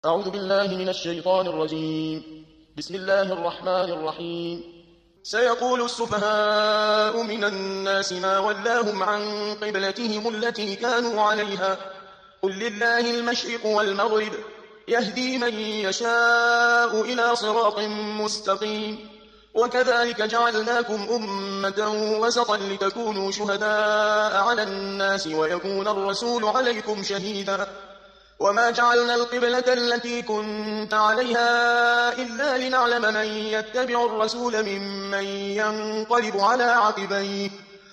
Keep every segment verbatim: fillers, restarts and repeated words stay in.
أعوذ بالله من الشيطان الرجيم. بسم الله الرحمن الرحيم. سيقول السفهاء من الناس ما ولاهم عن قبلتهم التي كانوا عليها قل لله المشرق والمغرب يهدي من يشاء إلى صراط مستقيم. وكذلك جعلناكم أمة وسطا لتكونوا شهداء على الناس ويكون الرسول عليكم شهيدا. وما جعلنا القبلة التي كنت عليها إلا لنعلم من يتبع الرسول ممن ينقلب على عقبيه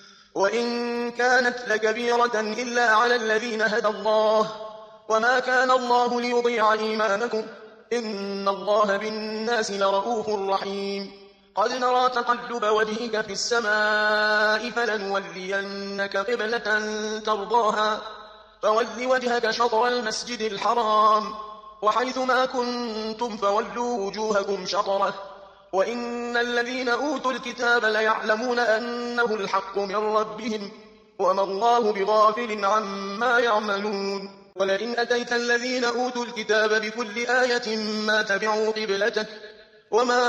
وإن كانت لكبيرة إلا على الذين هدى الله وما كان الله ليضيع إيمانكم إن الله بالناس لرؤوف رحيم. قد نرى تقلب وجهك في السماء فلنولينك قبلة ترضاها فول وجهك شطر المسجد الحرام وحيث ما كنتم فولوا وجوهكم شطره وإن الذين أوتوا الكتاب ليعلمون أنه الحق من ربهم وما الله بغافل عما يعملون. ولئن أتيت الذين أوتوا الكتاب بكل آية ما تبعوا قبلتك وما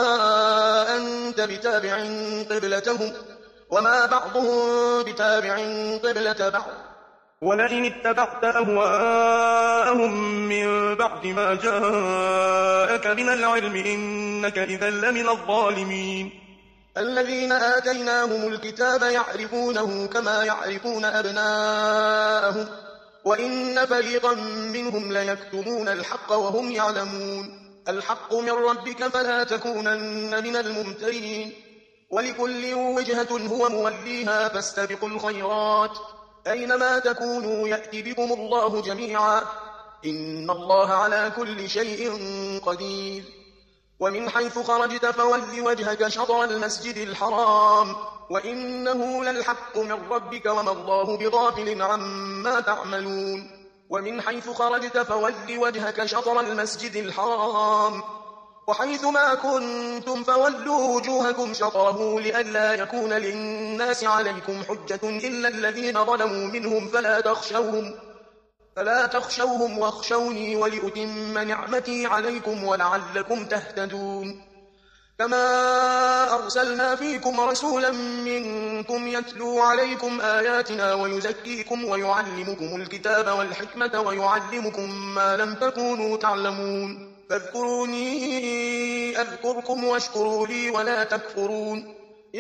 أنت بتابع قبلتهم وما بعضهم بتابع قبلة بعض ولئن اتبعت أهواءهم من بعد ما جاءك من العلم إنك إذا لمن الظالمين. الذين آتيناهم الكتاب يعرفونه كما يعرفون أبناءهم وإن فريقا منهم ليكتمون الحق وهم يعلمون. الحق من ربك فلا تكونن من الممترين. ولكل وجهة هو موليها فاستبقوا الخيرات أينما تكونوا يأتي بكم الله جميعا إن الله على كل شيء قدير. ومن حيث خرجت فول وجهك شطر المسجد الحرام وإنه للحق من ربك وما الله بغافل عما تعملون. ومن حيث خرجت فول وجهك شطر المسجد الحرام وحيث ما كنتم فولوا وجوهكم شطره لئلا يكون للناس عليكم حجة إلا الذين ظلموا منهم فلا تخشوهم فلا تخشوهم واخشوني ولأتم نعمتي عليكم ولعلكم تهتدون. كما أرسلنا فيكم رسولا منكم يتلو عليكم آياتنا ويزكيكم ويعلمكم الكتاب والحكمة ويعلمكم ما لم تكونوا تعلمون. فاذكروني أذكركم واشكروا لي ولا تكفرون.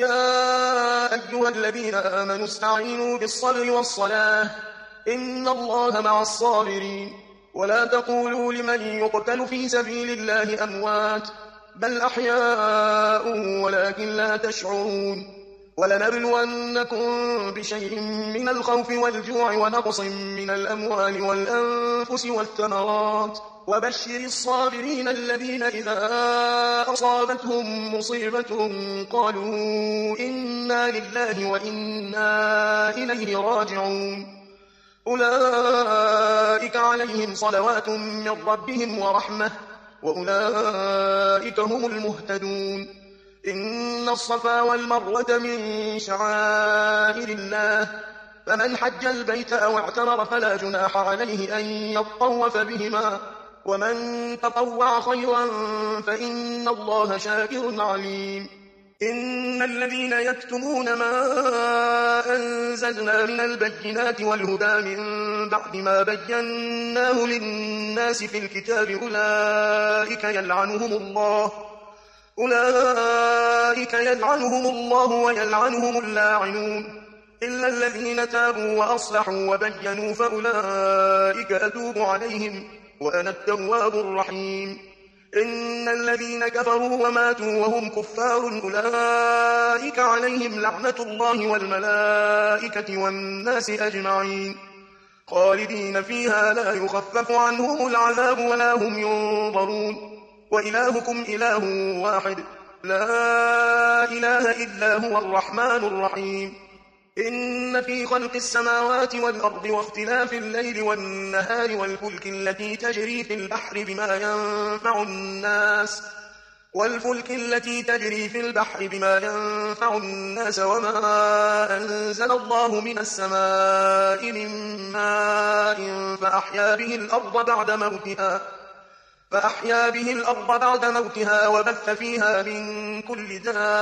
يا أيها الذين آمنوا استعينوا بالصبر والصلاة إن الله مع الصابرين. ولا تقولوا لمن يقتل في سبيل الله أموات بل أحياء ولكن لا تشعرون. ولنبلونكم بشيء من الخوف والجوع ونقص من الأموال والأنفس والثمرات وبشر الصابرين الذين إذا أصابتهم مصيبة قالوا إنا لله وإنا إليه راجعون. أولئك عليهم صلوات من ربهم ورحمة وأولئك هم المهتدون. إن الصفا والمروة من شعائر الله فمن حج البيت أو اعتمر فلا جناح عليه أن يطوف بهما ومن تطوع خيرا فإن الله شاكر عليم. إن الذين يكتمون ما أنزلنا من البينات والهدى من بعد ما بيناه للناس في الكتاب أولئك يلعنهم الله أولئك يلعنهم الله ويلعنهم اللاعنون إلا الذين تابوا وأصلحوا وبينوا فأولئك أتوب عليهم وأنا التواب الرحيم. إن الذين كفروا وماتوا وهم كفار أولئك عليهم لعنة الله والملائكة والناس أجمعين خالدين فيها لا يخفف عنهم العذاب ولا هم ينظرون. وإلهكم إله واحد لا إله إلا هو الرحمن الرحيم. إن في خلق السماوات والأرض واختلاف الليل والنهار والفلك التي تجري في البحر بما ينفع الناس والفلك التي تجري في البحر بما ينفع الناس وما أنزل الله من السماء من ماء فأحيا به الأرض بعد موتها فأحيا به الأرض بعد موتها وبث فيها من كل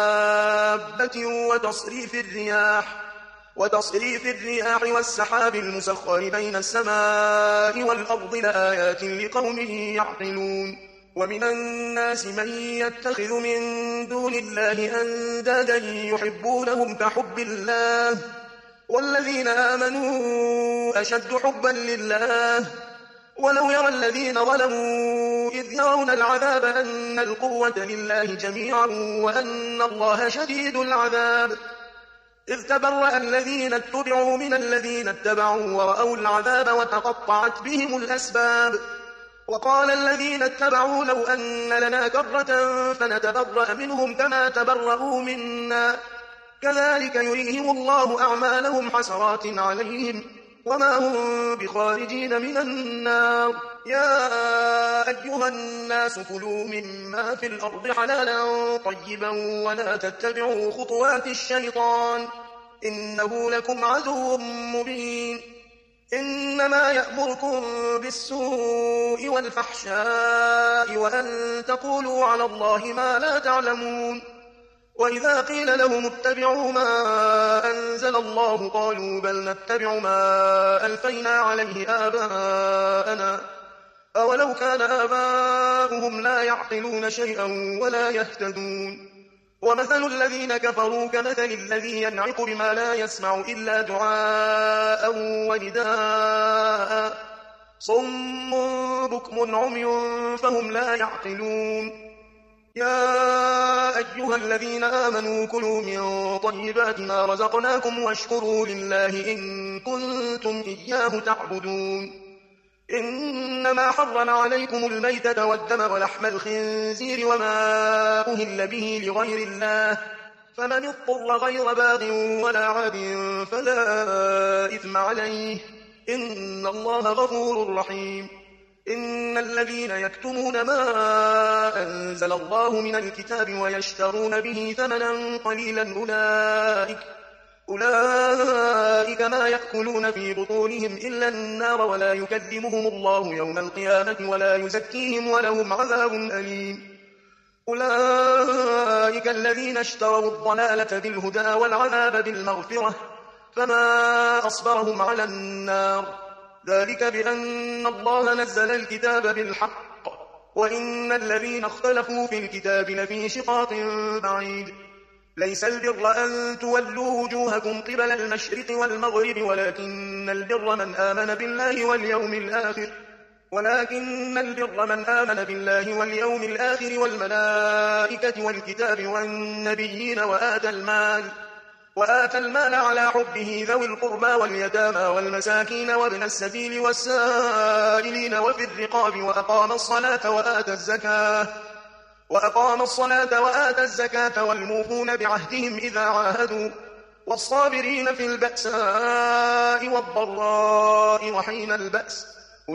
دابة وتصريف الرياح وتصريف الرياح والسحاب المسخر بين السماء والأرض لآيات لقوم يعقلون ومن الناس من يتخذ من دون الله أندادا يحبونهم كحب الله والذين آمنوا أشد حبا لله ولو يرى الذين ظلموا إذ يرون العذاب أن القوة لله جميعا وأن الله شديد العذاب إذ تبرأ الذين اتبعوا من الذين اتبعوا ورأوا العذاب وتقطعت بهم الأسباب وقال الذين اتبعوا لو أن لنا كرة فنتبرأ منهم كما تبرأوا منا كذلك يريهم الله أعمالهم حسرات عليهم وما هم بخارجين من النار يا أيها الناس كلوا مما في الأرض حلالا طيبا ولا تتبعوا خطوات الشيطان إنه لكم عدو مبين إنما يأمركم بالسوء والفحشاء وأن تقولوا على الله ما لا تعلمون وإذا قيل لهم اتبعوا ما أنزل الله قالوا بل نتبع ما ألفينا عليه آباءنا أولو كان آباؤهم لا يعقلون شيئا ولا يهتدون ومثل الذين كفروا كمثل الذي ينعق بما لا يسمع إلا دعاء ونداء صم بكم عمي فهم لا يعقلون يا أيها الذين آمنوا كلوا من طيبات ما رزقناكم واشكروا لله إن كنتم إياه تعبدون إنما حرم عليكم الميتة والدم ولحم الخنزير وما أهل به لغير الله فمن اضطر غير باغ ولا عاد فلا إثم عليه إن الله غفور رحيم إن الذين يكتمون ما أنزل الله من الكتاب ويشترون به ثمنا قليلا أولئك أولئك ما يأكلون في بطونهم إلا النار ولا يكلمهم الله يوم القيامة ولا يزكيهم ولهم عذاب أليم أولئك الذين اشتروا الضلالة بالهدى والعذاب بالمغفرة فما أصبرهم على النار ذلك بأن الله نزل الكتاب بالحق وإن الذين اختلفوا في الكتاب لفي شقاق بعيد ليس البر أن تولوا وجوهكم قبل المشرق والمغرب ولكن البر من آمن بالله واليوم الآخر ولكن البر من آمن بالله واليوم الآخر والملائكة والكتاب والنبيين وآتى المال وآتى المال على حبه ذوي القربى واليتامى والمساكين وابن السبيل والسائلين وفي الرقاب وأقام الصلاة وآتى الزكاة وأقام الصلاة وآتى الزكاة والموفون بعهدهم إذا عاهدوا والصابرين في البأساء والضراء وحين البأس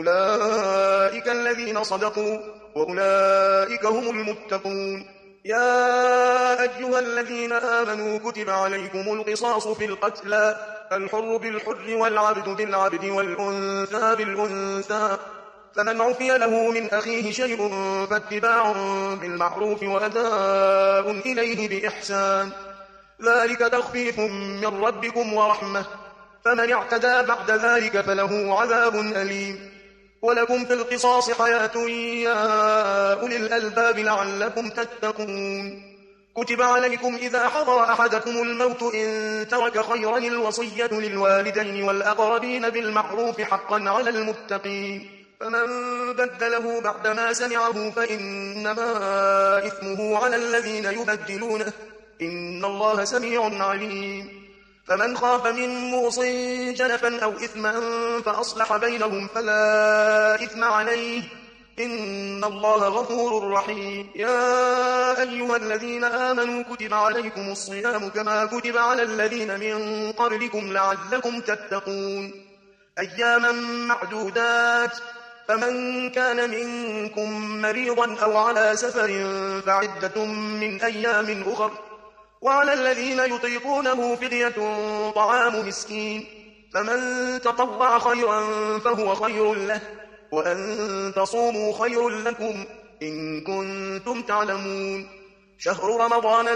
أولئك الذين صدقوا وأولئك هم المتقون يا أيها الذين آمنوا كتب عليكم القصاص في القتلى الحر بالحر والعبد بالعبد والأنثى بالأنثى فمن عفي له من أخيه شيء فاتباع بالمعروف وأداء إليه بإحسان ذلك تخفيف من ربكم ورحمة فمن اعتدى بعد ذلك فله عذاب أليم ولكم في القصاص حياة يا أولي الألباب لعلكم تتقون كتب عليكم إذا حضر أحدكم الموت إن ترك خيرا الوصية للوالدين والأقربين بالمعروف حقا على المتقين فمن بدله بعدما سمعه فإنما إثمه على الذين يبدلونه إن الله سميع عليم فمن خاف من موص جنفا أو إثما فأصلح بينهم فلا إثم عليه إن الله غفور رحيم يا أيها الذين آمنوا كتب عليكم الصيام كما كتب على الذين من قبلكم لعلكم تتقون أياما معدودات فمن كان منكم مريضا أو على سفر فعدة من أيام أخر وعلى الذين يطيقونه فدية طعام مسكين فمن تطوع خيرا فهو خير له وأن تصوموا خير لكم إن كنتم تعلمون. شهر رمضان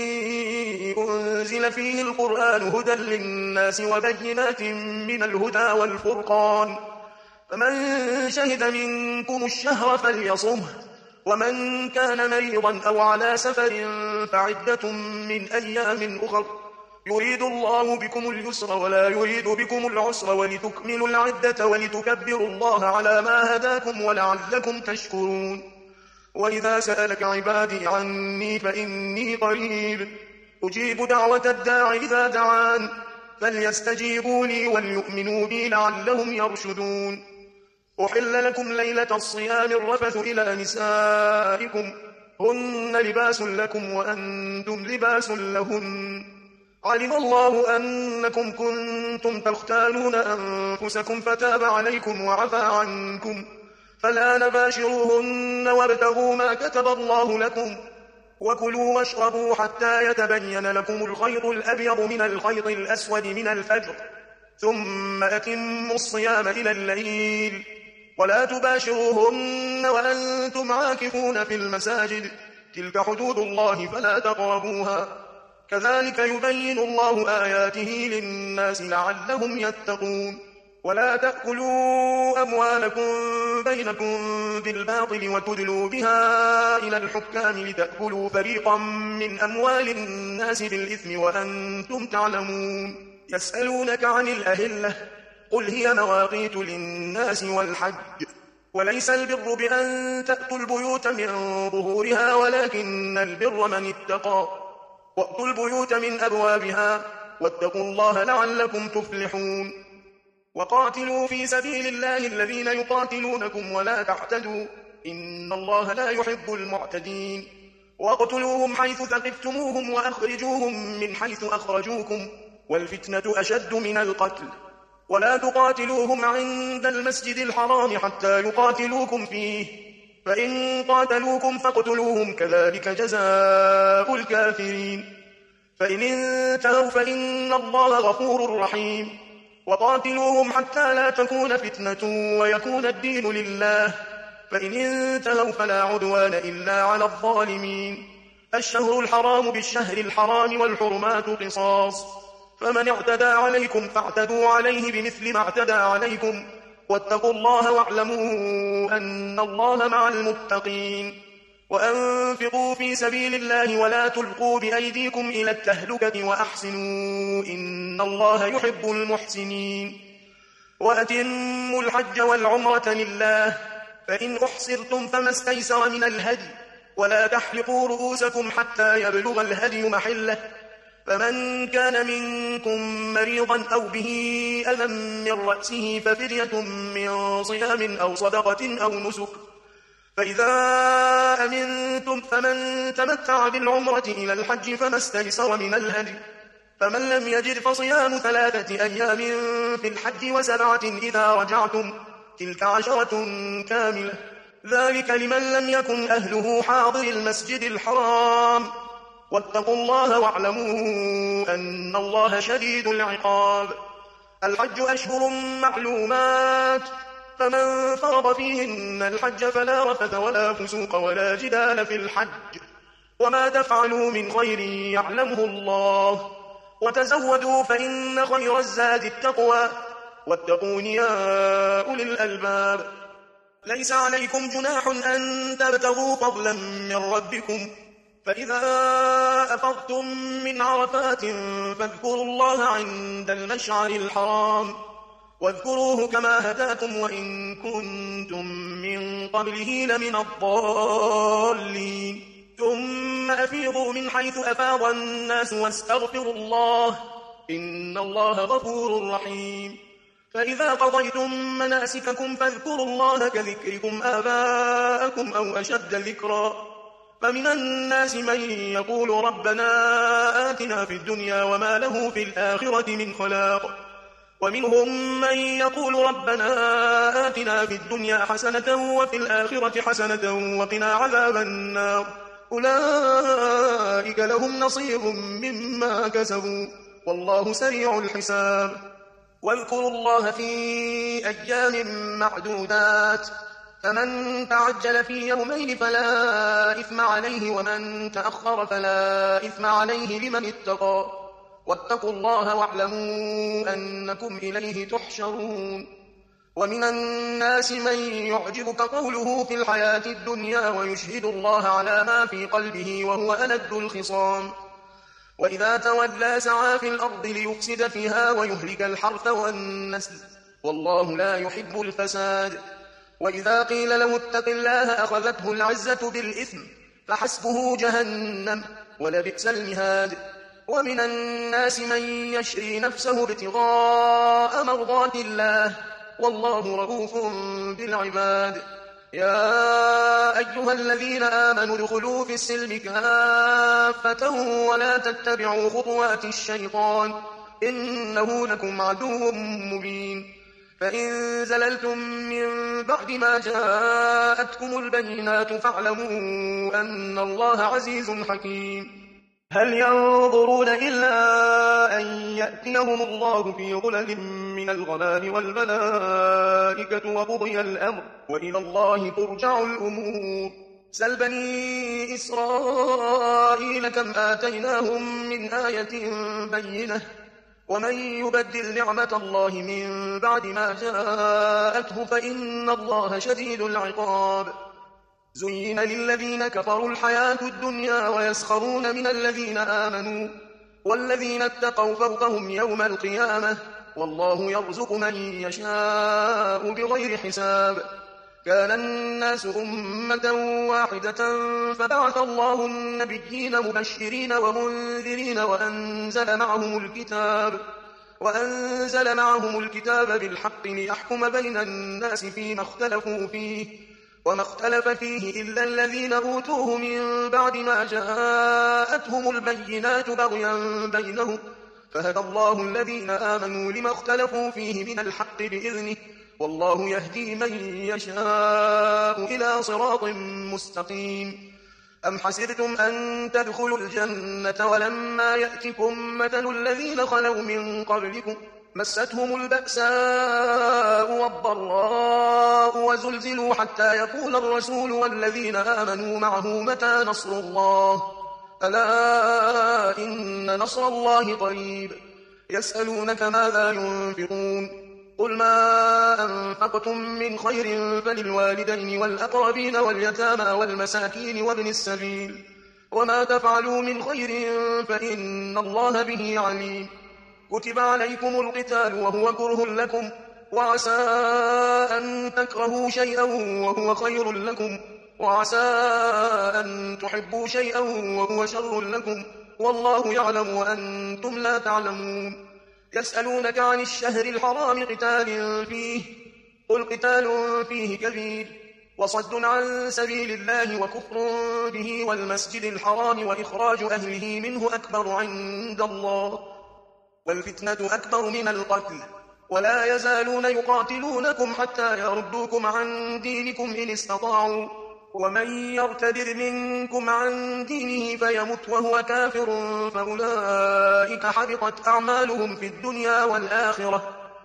الذي أنزل فيه القرآن هدى للناس وبينات من الهدى والفرقان، فمن شهد منكم الشهر فليصمه، ومن كان مريضا أو على سفر فعدة من أيام أخر، يريد الله بكم اليسر ولا يريد بكم العسر ولتكملوا العدة ولتكبروا الله على ما هداكم ولعلكم تشكرون. وإذا سألك عبادي عني فإني قريب أجيب دعوة الداع إذا دعان، فليستجيبوا لي وليؤمنوا بي لعلهم يرشدون. أحل لكم ليلة الصيام الرفث إلى نسائكم هن لباس لكم وأنتم لباس لهن، علم الله أنكم كنتم تختانون أنفسكم فتاب عليكم وعفى عنكم، فلا نباشروهن وابتغوا ما كتب الله لكم، وكلوا واشربوا حتى يتبين لكم الخيط الأبيض من الخيط الأسود من الفجر، ثم أتموا الصيام إلى الليل، ولا تباشروهن وأنتم عاكفون في المساجد، تلك حدود الله فلا تقربوها، كذلك يبين الله آياته للناس لعلهم يتقون. ولا تأكلوا أموالكم بينكم بالباطل وتدلوا بها إلى الحكام لتأكلوا فريقا من أموال الناس بالإثم وأنتم تعلمون. يسألونك عن الأهلة قل هي مواقيت للناس والحج، وليس البر بأن تأتوا البيوت من ظهورها ولكن البر من اتقى، وأتوا البيوت من أبوابها واتقوا الله لعلكم تفلحون. وقاتلوا في سبيل الله الذين يقاتلونكم ولا تعتدوا إن الله لا يحب المعتدين. واقتلوهم حيث ثقفتموهم وأخرجوهم من حيث أخرجوكم والفتنة أشد من القتل، ولا تقاتلوهم عند المسجد الحرام حتى يقاتلوكم فيه، فإن قاتلوكم فاقتلوهم كذلك جزاء الكافرين. فإن انتهوا فإن الله غفور رحيم. وقاتلوهم حتى لا تكون فتنة ويكون الدين لله، فإن انتهوا فلا عدوان إلا على الظالمين. الشهر الحرام بالشهر الحرام والحرمات قصاص، فمن اعتدى عليكم فاعتدوا عليه بمثل ما اعتدى عليكم، واتقوا الله واعلموا أن الله مع المتقين. وأنفقوا في سبيل الله ولا تلقوا بأيديكم إلى التهلكة وأحسنوا إن الله يحب المحسنين. وأتموا الحج والعمرة لله، فإن أحصرتم فما استيسر من الهدي، ولا تحلقوا رؤوسكم حتى يبلغ الهدي محله، فمن كان منكم مريضا أو به أذى من رأسه ففدية من صيام أو صدقة أو نسك، فإذا أمنتم فمن تمتع بالعمرة إلى الحج فما استيسر من الهدي، فمن لم يجد فصيام ثلاثة أيام في الحج وسبعة إذا رجعتم، تلك عشرة كاملة، ذلك لمن لم يكن أهله حاضر المسجد الحرام. واتقوا الله واعلموا أن الله شديد العقاب. الحج أشهر معلومات، فمن فرض فيهن الحج فلا رفث ولا فسوق ولا جدال في الحج، وما تفعلوا من خير يعلمه الله، وتزودوا فإن خير الزاد التقوى، واتقون يا أولي الألباب. ليس عليكم جناح أن تبتغوا فضلا من ربكم، فإذا أفضتم من عرفات فاذكروا الله عند المشعر الحرام، واذكروه كما هداكم وإن كنتم من قبله لمن الضالين. ثم أفيضوا من حيث أفاض الناس واستغفروا الله إن الله غفور رحيم. فإذا قضيتم مناسككم فاذكروا الله كذكركم آباءكم أو أشد ذكرا. فمن الناس من يقول ربنا آتنا في الدنيا وما له في الآخرة من خلاق، ومنهم من يقول ربنا آتنا في الدنيا حسنة وفي الآخرة حسنة وقنا عذاب النار، أولئك لهم نصيب مما كسبوا والله سريع الحساب. واذكروا الله في أيام معدودات فمن تعجل في يومين فلا إثم عليه ومن تأخر فلا إثم عليه لمن اتقى واتقوا الله واعلموا أنكم إليه تحشرون. ومن الناس من يعجبك قوله في الحياة الدنيا ويشهد الله على ما في قلبه وهو ألد الخصام وإذا تولى سعى في الأرض ليفسد فيها ويهلك الحرث والنسل والله لا يحب الفساد. وإذا قيل له اتق الله أخذته العزة بالإثم فحسبه جهنم ولبئس المهاد. ومن الناس من يشري نفسه ابتغاء مرضات الله والله رؤوف بالعباد. يا أيها الذين آمنوا ادخلوا في السلم كافة ولا تتبعوا خطوات الشيطان إنه لكم عدو مبين. فإن زللتم من بعد ما جاءتكم البينات فاعلموا أن الله عزيز حكيم. هل ينظرون إلا أن يأتيهم الله في ظلل من الغمام والملائكة وقضي الأمر وإلى الله ترجع الأمور. سل بني إسرائيل كم آتيناهم من آية بينة ومن يبدل نعمة الله من بعد ما جاءته فإن الله شديد العقاب. زين للذين كفروا الحياة الدنيا ويسخرون من الذين آمنوا والذين اتقوا فوقهم يوم القيامة والله يرزق من يشاء بغير حساب. كان الناس أمة واحدة فبعث الله النبيين مبشرين ومنذرين وأنزل معهم الكتاب وأنزل معهم الكتاب بالحق ليحكم بين الناس فيما اختلفوا فيه وما اختلف فيه إلا الذين أوتوه من بعد ما جاءتهم البينات بغيا بينهم فهدى الله الذين آمنوا لما اختلفوا فيه من الحق بإذنه والله يهدي من يشاء إلى صراط مستقيم. أم حسبتم أن تدخلوا الجنة ولما يأتكم مثل الذين خلوا من قبلكم مستهم البأساء والضراء وزلزلوا حتى يقول الرسول والذين آمنوا معه متى نصر الله ألا إن نصر الله قريب. يسألونك ماذا ينفقون قل ما أنفقتم من خير فللوالدين والأقربين واليتامى والمساكين وابن السبيل وما تفعلوا من خير فإن الله به عليم. كتب عليكم القتال وهو كره لكم وعسى أن تكرهوا شيئا وهو خير لكم وعسى أن تحبوا شيئا وهو شر لكم والله يعلم وأنتم لا تعلمون. يسألونك عن الشهر الحرام قتال فيه قل قتال فيه كبير وصد عن سبيل الله وكفر به والمسجد الحرام وإخراج أهله منه أكبر عند الله والفتنة أكبر من القتل ولا يزالون يقاتلونكم حتى يردوكم عن دينكم إن استطاعوا ومن يرتد منكم عن دينه فيمت وهو كافر فأولئك حبطت أعمالهم في الدنيا والآخرة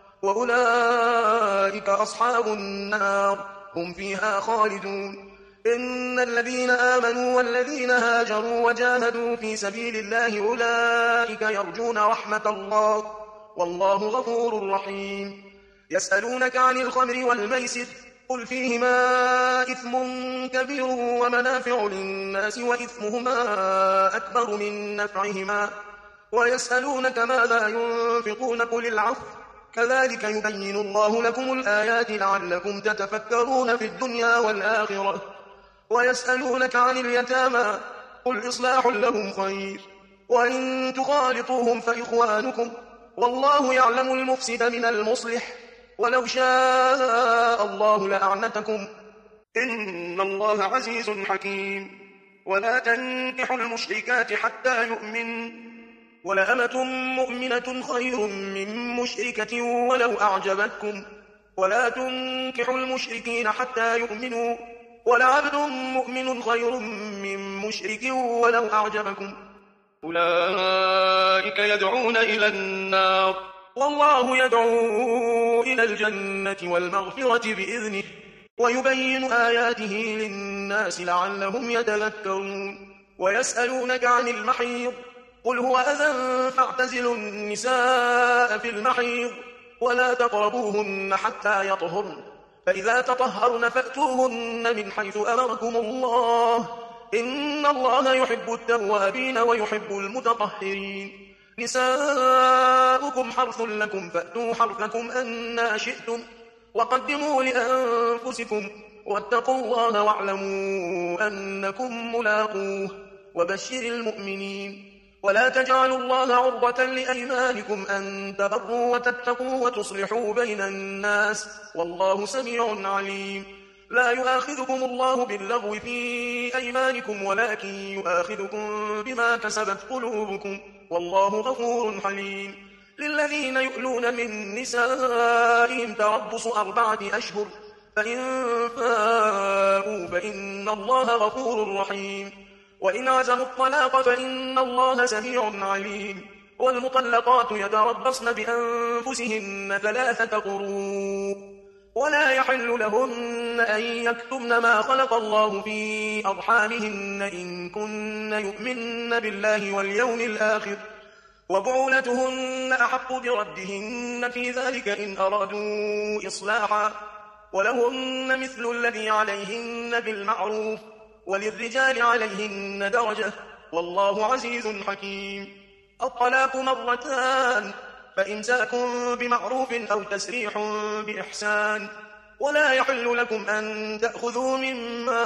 وأولئك أصحاب النار هم فيها خالدون. إن الذين آمنوا والذين هاجروا وجاهدوا في سبيل الله أولئك يرجون رحمة الله والله غفور رحيم. يسألونك عن الخمر والميسر قل فيهما إثم كبير ومنافع للناس وإثمهما أكبر من نفعهما ويسألونك ماذا ينفقون قل العفو كذلك يبين الله لكم الآيات لعلكم تتفكرون في الدنيا والآخرة. ويسألونك عن اليتامى قل إصلاح لهم خير وإن تخالطوهم فإخوانكم والله يعلم المفسد من المصلح ولو شاء الله لأعنتكم إن الله عزيز حكيم. ولا تنكحوا المشركات حتى يؤمن ولأمة مؤمنة خير من مشركة ولو أعجبتكم ولا تنكحوا المشركين حتى يؤمنوا ولعبد مؤمن خير من مشرك ولو أعجبكم. أولئك يدعون إلى النار والله يدعو إلى الجنة والمغفرة بإذنه ويبين آياته للناس لعلهم يتذكرون ويسألونك عن المحيض قل هو أذى فاعتزلوا النساء في المحيض ولا تقربوهن حتى يطهرن فإذا تطهرن فأتوهن من حيث أمركم الله إن الله يحب التوابين ويحب المتطهرين نساؤكم حرث لكم فأتوا حرثكم أنى شئتم وقدموا لأنفسكم واتقوا الله واعلموا أنكم ملاقوه وبشر المؤمنين ولا تجعلوا الله عرضة لأيمانكم أن تبروا وتتقوا وتصلحوا بين الناس والله سميع عليم لا يؤاخذكم الله باللغو في أيمانكم ولكن يؤاخذكم بما كسبت قلوبكم والله غفور حليم للذين يؤلون من نسائهم تربص أربعة أشهر فإن فاءوا فإن الله غفور رحيم وإن عزموا الطلاق فإن الله سميع عليم والمطلقات يتربصن بأنفسهن ثلاثة قروء ولا يحل لهن أن يكتمن ما خلق الله في أرحامهن إن كن يؤمن بالله واليوم الآخر وبعولتهن أحق بردهن في ذلك إن أرادوا إصلاحا ولهن مثل الذي عليهن بالمعروف وللرجال عليهن درجة والله عزيز حكيم الطلاق مرتان فإمساك بمعروف أو تسريح بإحسان ولا يحل لكم أن تأخذوا مما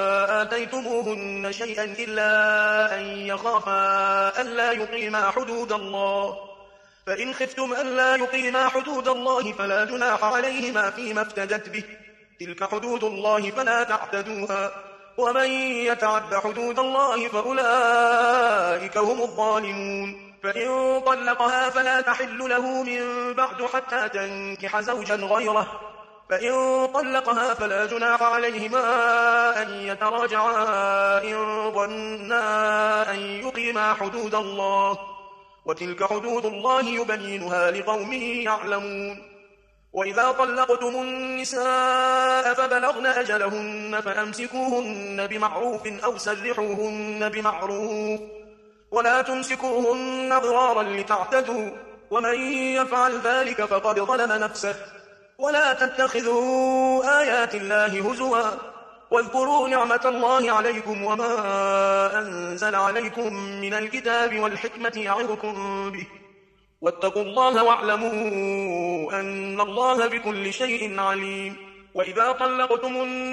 آتيتموهن شيئا إلا أن يخافا ألا يقيما حدود الله فإن خفتم ألا يقيما حدود الله فلا جناح عليهما فيما افتدت به تلك حدود الله فلا تعتدوها ومن يتعد حدود الله فأولئك هم الظالمون فإن طلقها فلا تحل له من بعد حتى تنكح زوجا غيره فإن طلقها فلا جناح عليهما أن يتراجعا إن ظنا أن يقيما حدود الله وتلك حدود الله يبينها لقوم يعلمون وإذا طلقتم النساء فبلغن أجلهن فأمسكوهن بمعروف أو سرحوهن بمعروف ولا تمسكوهن ضرارا لتعتدوا ومن يفعل ذلك فقد ظلم نفسه ولا تتخذوا آيات الله هزوا واذكروا نعمة الله عليكم وما أنزل عليكم من الكتاب والحكمة يعظكم به واتقوا الله واعلموا أن الله بكل شيء عليم وإذا طلقتم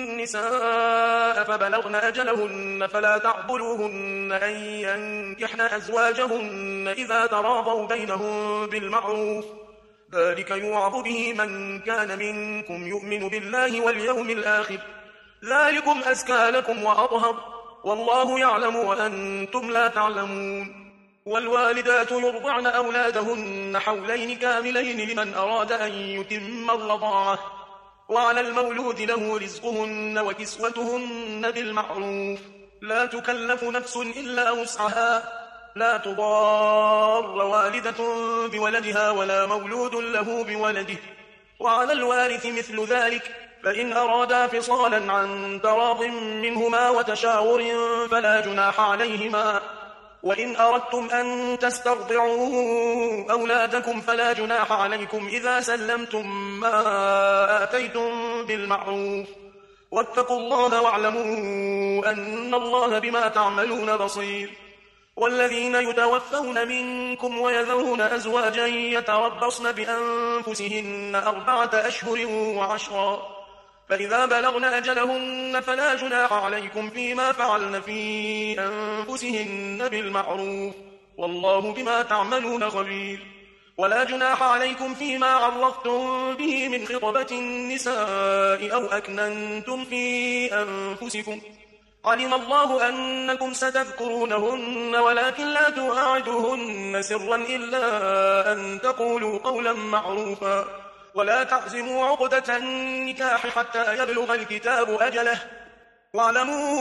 النساء فبلغن أجلهن فلا تعضلوهن أن ينكحن أزواجهن إذا تراضوا بينهم بالمعروف ذلك يوعظ به من كان منكم يؤمن بالله واليوم الآخر ذلكم أزكى لكم وأطهر والله يعلم وأنتم لا تعلمون والوالدات يرضعن أولادهن حولين كاملين لمن أراد أن يتم الرضاعة وعلى المولود له رزقهن وكسوتهن بالمعروف لا تكلف نفس إلا وسعها لا تضار والدة بولدها ولا مولود له بولده وعلى الوارث مثل ذلك فإن أرادا فصالا عن تراض منهما وتشاور فلا جناح عليهما وإن أردتم أن تسترضعوا أولادكم فلا جناح عليكم إذا سلمتم ما آتيتم بالمعروف واتقوا الله واعلموا أن الله بما تعملون بصير والذين يتوفون منكم ويذرون أزواجا يتربصن بأنفسهن أربعة أشهر وعشرا فإذا بلغن أجلهن فلا جناح عليكم فيما فعلن في أنفسهن بالمعروف والله بما تعملون خبير ولا جناح عليكم فيما عرفتم به من خطبة النساء أو أكننتم في أنفسكم علم الله أنكم ستذكرونهن ولكن لا تواعدوهن سرا إلا أن تقولوا قولا معروفا ولا تعزموا عقدة النكاح حتى يبلغ الكتاب أجله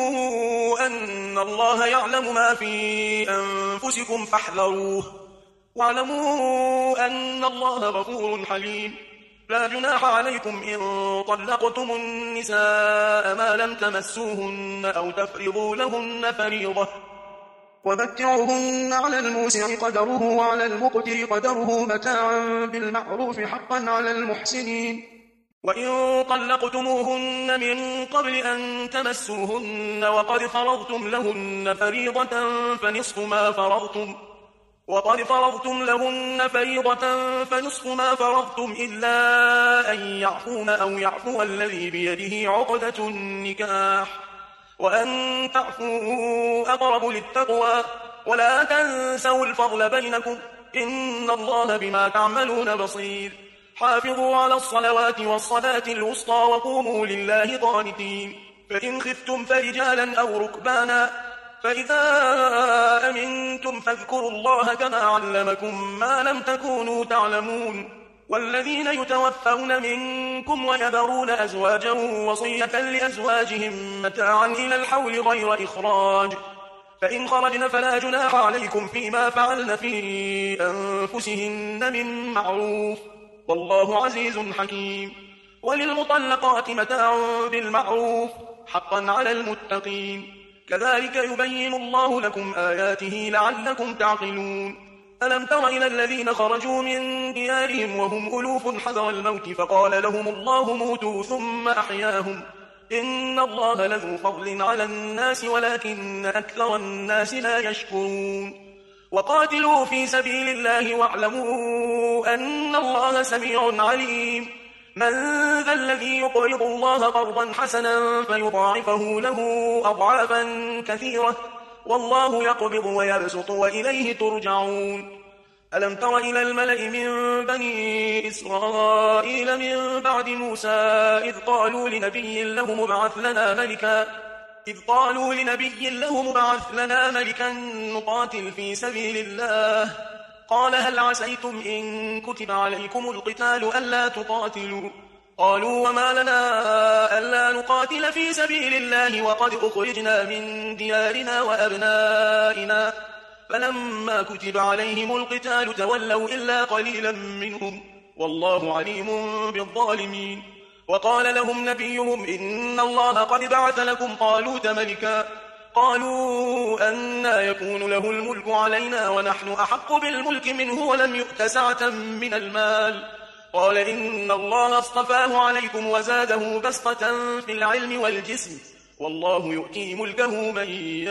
واعلموا أن الله يعلم ما في أنفسكم فاحذروه واعلموا أن الله غفور حليم. لا جناح عليكم إن طلقتم النساء ما لم تمسوهن أو تفرضوا لهن فريضة، ومتعوهن على الموسع قدره وعلى المقتر قدره متاعا بالمعروف حقا على المحسنين. وإن طلقتموهن من قبل أن تمسوهن وقد فرضتم لهن فريضة فنصف ما فرضتم وقد فرضتم لهن فريضة فنصف ما فرضتم إلا أن يعفون أو يعفو الذي بيده عقدة النكاح، وأن تعفوا أقرب للتقوى، ولا تنسوا الفضل بينكم، إن الله بما تعملون بصير. حافظوا على الصلوات والصلاة الوسطى وقوموا لله قانتين. فإن خفتم فرجالا أو ركبانا فإذا أمنتم فاذكروا الله كما علمكم ما لم تكونوا تعلمون. والذين يتوفون منكم ويذرون أزواجا وصية لأزواجهم متاعا إلى الحول غير إخراج، فإن خرجن فلا جناح عليكم فيما فعلن في أنفسهن من معروف، والله عزيز حكيم. وللمطلقات متاع بالمعروف حقا على المتقين، كذلك يبين الله لكم آياته لعلكم تعقلون. ألم تر إلى الذين خرجوا من ديارهم وهم ألوف حذر الموت فقال لهم الله موتوا ثم أحياهم، إن الله لذو فضل على الناس ولكن أكثر الناس لا يشكرون. وقاتلوا في سبيل الله واعلموا أن الله سميع عليم. من ذا الذي يقرض الله قرضا حسنا فيضاعفه له أضعافا كثيرة، والله يقبض ويبسط وإليه ترجعون. ألم تر إلى الملأ من بني إسرائيل من بعد موسى إذ قالوا لنبي له مبعث لنا ملكا إذ قالوا لنبي له مبعث لنا ملكا نقاتل في سبيل الله، قال هل عسيتم إن كتب عليكم القتال ألا تقاتلوا؟ قالوا وما لنا ألا نقاتل في سبيل الله وقد أخرجنا من ديارنا وأبنائنا، فلما كتب عليهم القتال تولوا إلا قليلا منهم، والله عليم بالظالمين. وقال لهم نبيهم إن الله قد بعث لكم طالوت ملكا، قالوا أنى يكون له الملك علينا ونحن أحق بالملك منه ولم يؤت سعة من المال، قال إن الله اصطفاه عليكم وزاده بسطة في العلم والجسم، والله يؤتي ملكه من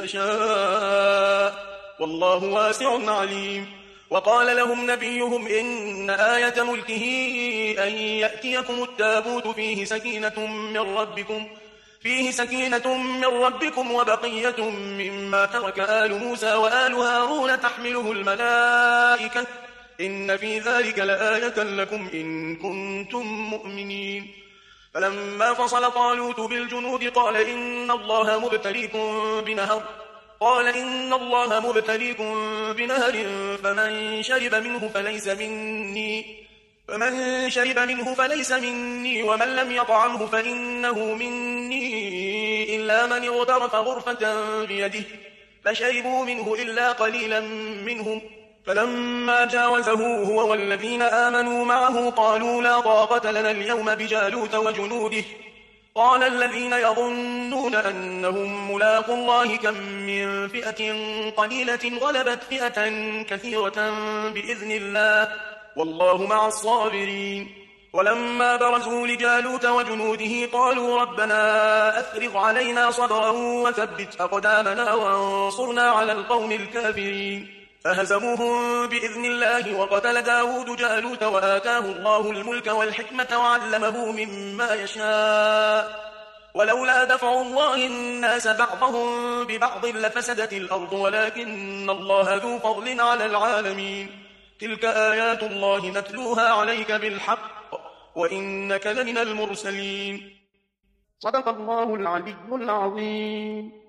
يشاء، والله واسع عليم. وقال لهم نبيهم إن آية ملكه أن يأتيكم التابوت فيه سكينة من ربكم فيه سكينة من ربكم وبقية مما ترك آل موسى وآل هارون تحمله الملائكة، إن في ذلك لآية لكم إن كنتم مؤمنين. فلما فصل طالوت بالجنود قال إن الله مبتليكم بنهر قال إن الله مبتليكم بنهر فمن شرب منه فليس مني فمن شرب منه فليس مني ومن لم يطعمه فإنه مني إلا من اغترف غرفة بيده، فشربوا منه إلا قليلا منهم. فلما جاوزه هو والذين آمنوا معه قالوا لا طاقة لنا اليوم بجالوت وجنوده، قال الذين يظنون أنهم ملاقوا الله كم من فئة قليلة غلبت فئة كثيرة بإذن الله، والله مع الصابرين. ولما برزوا لجالوت وجنوده قالوا ربنا أفرغ علينا صبرا وثبت أقدامنا وانصرنا على القوم الكافرين، فهزموهم بإذن الله. وقتل داود جالوت وآتاه الله الملك والحكمة وعلمه مما يشاء، ولولا دفع الله الناس بعضهم ببعض لفسدت الأرض ولكن الله ذو فضل على العالمين. تلك آيات الله نتلوها عليك بالحق وإنك لمن المرسلين. صدق الله العلي العظيم.